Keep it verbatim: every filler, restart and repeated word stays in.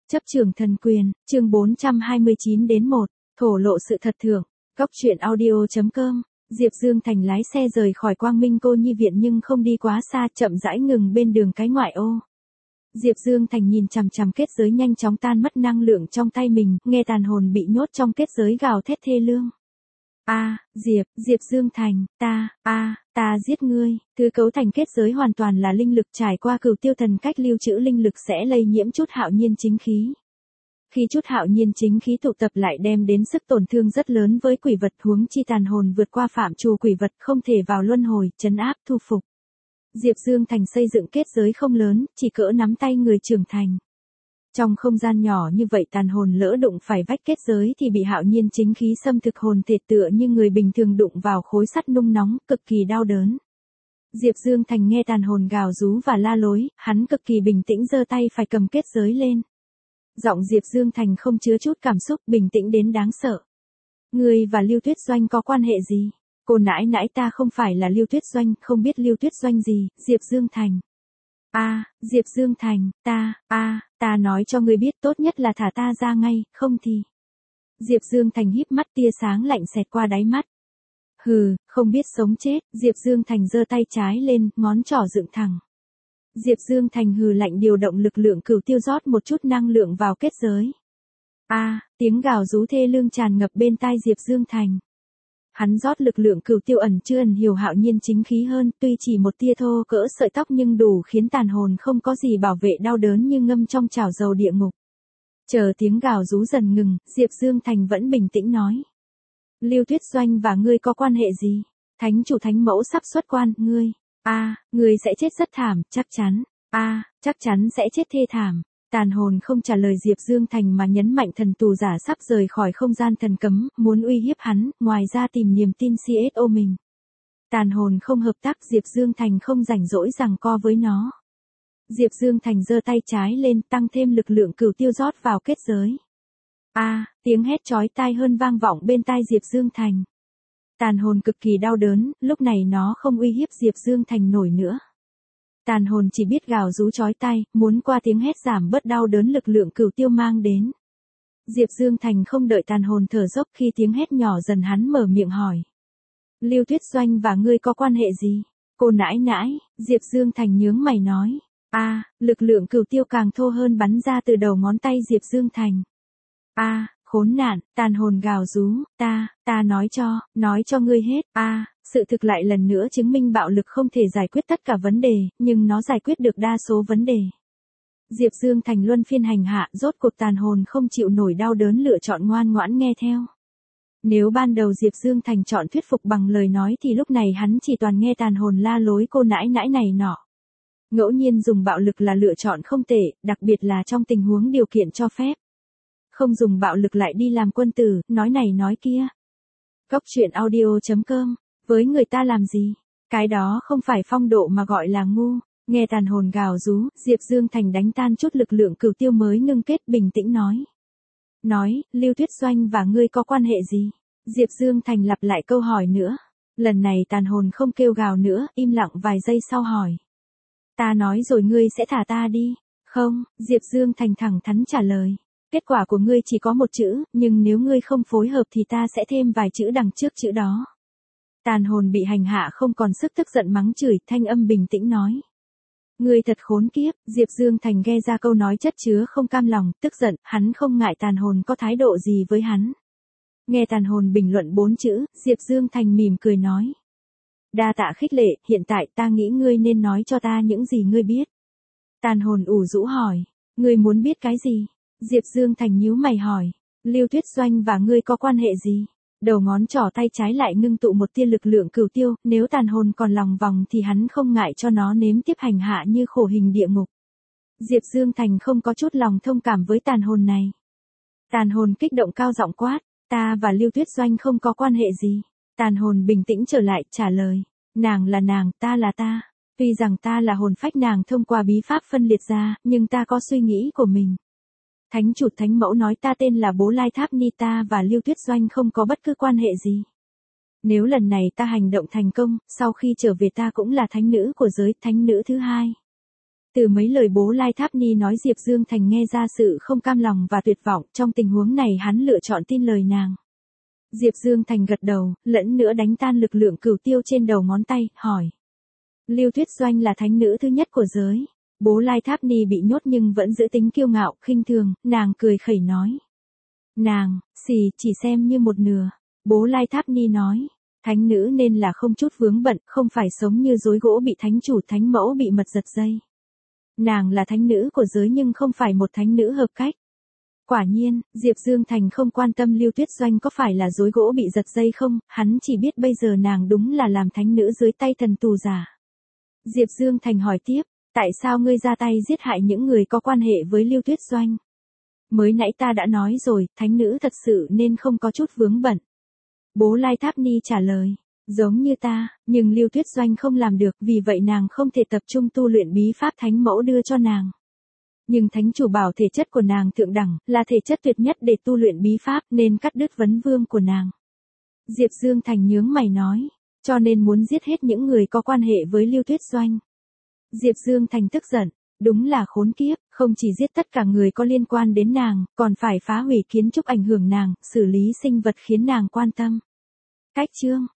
Chấp trường thần quyền, chương bốn trăm hai mươi chín đến một, thổ lộ sự thật thưởng. Góc truyện audio chấm com. Diệp Dương Thành lái xe rời khỏi Quang Minh Cô Nhi viện nhưng không đi quá xa, chậm rãi ngừng bên đường cái ngoại ô. Diệp Dương Thành nhìn chằm chằm kết giới nhanh chóng tan mất năng lượng trong tay mình, nghe tàn hồn bị nhốt trong kết giới gào thét thê lương. A, Diệp, Diệp Dương Thành, ta, a, ta giết ngươi. Thứ cấu thành kết giới hoàn toàn là linh lực, trải qua cửu tiêu thần cách lưu trữ linh lực sẽ lây nhiễm chút hạo nhiên chính khí. Khi chút hạo nhiên chính khí tụ tập lại đem đến sức tổn thương rất lớn với quỷ vật, huống chi tàn hồn vượt qua phạm trù quỷ vật không thể vào luân hồi, trấn áp, thu phục. Diệp Dương Thành xây dựng kết giới không lớn, chỉ cỡ nắm tay người trưởng thành. Trong không gian nhỏ như vậy tàn hồn lỡ đụng phải vách kết giới thì bị hạo nhiên chính khí xâm thực hồn thể, tựa như người bình thường đụng vào khối sắt nung nóng, cực kỳ đau đớn. Diệp Dương Thành nghe tàn hồn gào rú và la lối, hắn cực kỳ bình tĩnh giơ tay phải cầm kết giới lên. Giọng Diệp Dương Thành không chứa chút cảm xúc, bình tĩnh đến đáng sợ. Ngươi và Lưu Tuyết Doanh có quan hệ gì? Cô nãi nãi, ta không phải là Lưu Tuyết Doanh, không biết Lưu Tuyết Doanh gì, Diệp Dương Thành. A, à, Diệp Dương Thành, ta, a, à, ta nói cho ngươi biết, tốt nhất là thả ta ra ngay, không thì. Diệp Dương Thành híp mắt, tia sáng lạnh xẹt qua đáy mắt. Hừ, không biết sống chết, Diệp Dương Thành giơ tay trái lên, ngón trỏ dựng thẳng. Diệp Dương Thành hừ lạnh điều động lực lượng cửu tiêu rót một chút năng lượng vào kết giới. A, à, tiếng gào rú thê lương tràn ngập bên tai Diệp Dương Thành. Hắn rót lực lượng cửu tiêu ẩn chưa ẩn hiểu hạo nhiên chính khí hơn, tuy chỉ một tia thô cỡ sợi tóc nhưng đủ khiến tàn hồn không có gì bảo vệ, đau đớn như ngâm trong chảo dầu địa ngục. Chờ tiếng gào rú dần ngừng, Diệp Dương Thành vẫn bình tĩnh nói. Lưu Tuyết Doanh và ngươi có quan hệ gì? Thánh chủ thánh mẫu sắp xuất quan, ngươi. A, à, ngươi sẽ chết rất thảm, chắc chắn. A, à, chắc chắn sẽ chết thê thảm. Tàn hồn không trả lời Diệp Dương Thành mà nhấn mạnh thần tù giả sắp rời khỏi không gian thần cấm, muốn uy hiếp hắn, ngoài ra tìm niềm tin xê ét ô mình. Tàn hồn không hợp tác, Diệp Dương Thành không rảnh rỗi giằng co với nó. Diệp Dương Thành giơ tay trái lên, tăng thêm lực lượng cửu tiêu rót vào kết giới. A, à, tiếng hét chói tai hơn vang vọng bên tai Diệp Dương Thành. Tàn hồn cực kỳ đau đớn, lúc này nó không uy hiếp Diệp Dương Thành nổi nữa. Tàn hồn chỉ biết gào rú chói tai, muốn qua tiếng hét giảm bớt đau đớn lực lượng cửu tiêu mang đến. Diệp Dương Thành không đợi tàn hồn thở dốc, khi tiếng hét nhỏ dần hắn mở miệng hỏi. Lưu Tuyết Doanh và ngươi có quan hệ gì? Cô nãi nãi, Diệp Dương Thành nhướng mày nói. A, à, lực lượng cửu tiêu càng thô hơn bắn ra từ đầu ngón tay Diệp Dương Thành. A, à, khốn nạn, tàn hồn gào rú, ta, ta nói cho, nói cho ngươi hết. A, à, sự thực lại lần nữa chứng minh bạo lực không thể giải quyết tất cả vấn đề, nhưng nó giải quyết được đa số vấn đề. Diệp Dương Thành luân phiên hành hạ, rốt cuộc tàn hồn không chịu nổi đau đớn lựa chọn ngoan ngoãn nghe theo. Nếu ban đầu Diệp Dương Thành chọn thuyết phục bằng lời nói thì lúc này hắn chỉ toàn nghe tàn hồn la lối cô nãi nãi này nọ. Ngẫu nhiên dùng bạo lực là lựa chọn không tệ, đặc biệt là trong tình huống điều kiện cho phép. Không dùng bạo lực lại đi làm quân tử, nói này nói kia. Góc truyện audio chấm com. Với người ta làm gì? Cái đó không phải phong độ mà gọi là ngu. Nghe tàn hồn gào rú, Diệp Dương Thành đánh tan chút lực lượng cửu tiêu mới ngưng kết, bình tĩnh nói. Nói, Lưu Tuyết Doanh và ngươi có quan hệ gì? Diệp Dương Thành lặp lại câu hỏi nữa. Lần này tàn hồn không kêu gào nữa, im lặng vài giây sau hỏi. Ta nói rồi ngươi sẽ thả ta đi. Không, Diệp Dương Thành thẳng thắn trả lời. Kết quả của ngươi chỉ có một chữ, nhưng nếu ngươi không phối hợp thì ta sẽ thêm vài chữ đằng trước chữ đó. Tàn hồn bị hành hạ không còn sức, tức giận mắng chửi, thanh âm bình tĩnh nói. Ngươi thật khốn kiếp, Diệp Dương Thành nghe ra câu nói chất chứa không cam lòng, tức giận, hắn không ngại tàn hồn có thái độ gì với hắn. Nghe tàn hồn bình luận bốn chữ, Diệp Dương Thành mỉm cười nói. Đa tạ khích lệ, hiện tại ta nghĩ ngươi nên nói cho ta những gì ngươi biết. Tàn hồn ủ rũ hỏi, ngươi muốn biết cái gì? Diệp Dương Thành nhíu mày hỏi, Lưu Tuyết Doanh và ngươi có quan hệ gì? Đầu ngón trỏ tay trái lại ngưng tụ một tia lực lượng cửu tiêu, nếu tàn hồn còn lòng vòng thì hắn không ngại cho nó nếm tiếp hành hạ như khổ hình địa ngục. Diệp Dương Thành không có chút lòng thông cảm với tàn hồn này. Tàn hồn kích động cao giọng quát, ta và Lưu Tuyết Doanh không có quan hệ gì. Tàn hồn bình tĩnh trở lại, trả lời, nàng là nàng, ta là ta. Tuy rằng ta là hồn phách nàng thông qua bí pháp phân liệt ra, nhưng ta có suy nghĩ của mình. Thánh chủ thánh mẫu nói ta tên là Bố Lai Tháp Ni, ta và Lưu Tuyết Doanh không có bất cứ quan hệ gì. Nếu lần này ta hành động thành công, sau khi trở về ta cũng là thánh nữ của giới, thánh nữ thứ hai. Từ mấy lời bố Lai Tháp Ni nói Diệp Dương Thành nghe ra sự không cam lòng và tuyệt vọng, trong tình huống này hắn lựa chọn tin lời nàng. Diệp Dương Thành gật đầu, lẫn nữa đánh tan lực lượng cửu tiêu trên đầu ngón tay, hỏi. Lưu Tuyết Doanh là thánh nữ thứ nhất của giới. Bố Lai Tháp Ni bị nhốt nhưng vẫn giữ tính kiêu ngạo, khinh thường, nàng cười khẩy nói. Nàng, xì, chỉ xem như một nửa. Bố Lai Tháp Ni nói. Thánh nữ nên là không chút vướng bận, không phải sống như rối gỗ bị thánh chủ thánh mẫu bị mật giật dây. Nàng là thánh nữ của giới nhưng không phải một thánh nữ hợp cách. Quả nhiên, Diệp Dương Thành không quan tâm Lưu Tuyết Doanh có phải là rối gỗ bị giật dây không, hắn chỉ biết bây giờ nàng đúng là làm thánh nữ dưới tay thần tù giả. Diệp Dương Thành hỏi tiếp, tại sao ngươi ra tay giết hại những người có quan hệ với Lưu Tuyết Doanh? Mới nãy ta đã nói rồi, thánh nữ thật sự nên không có chút vướng bận. Bố Lai Tháp Ni trả lời, giống như ta, nhưng Lưu Tuyết Doanh không làm được, vì vậy nàng không thể tập trung tu luyện bí pháp thánh mẫu đưa cho nàng. Nhưng thánh chủ bảo thể chất của nàng thượng đẳng, là thể chất tuyệt nhất để tu luyện bí pháp nên cắt đứt vấn vương của nàng. Diệp Dương Thành nhướng mày nói, cho nên muốn giết hết những người có quan hệ với Lưu Tuyết Doanh. Diệp Dương Thành tức giận, đúng là khốn kiếp, không chỉ giết tất cả người có liên quan đến nàng, còn phải phá hủy kiến trúc ảnh hưởng nàng, xử lý sinh vật khiến nàng quan tâm. Cách chương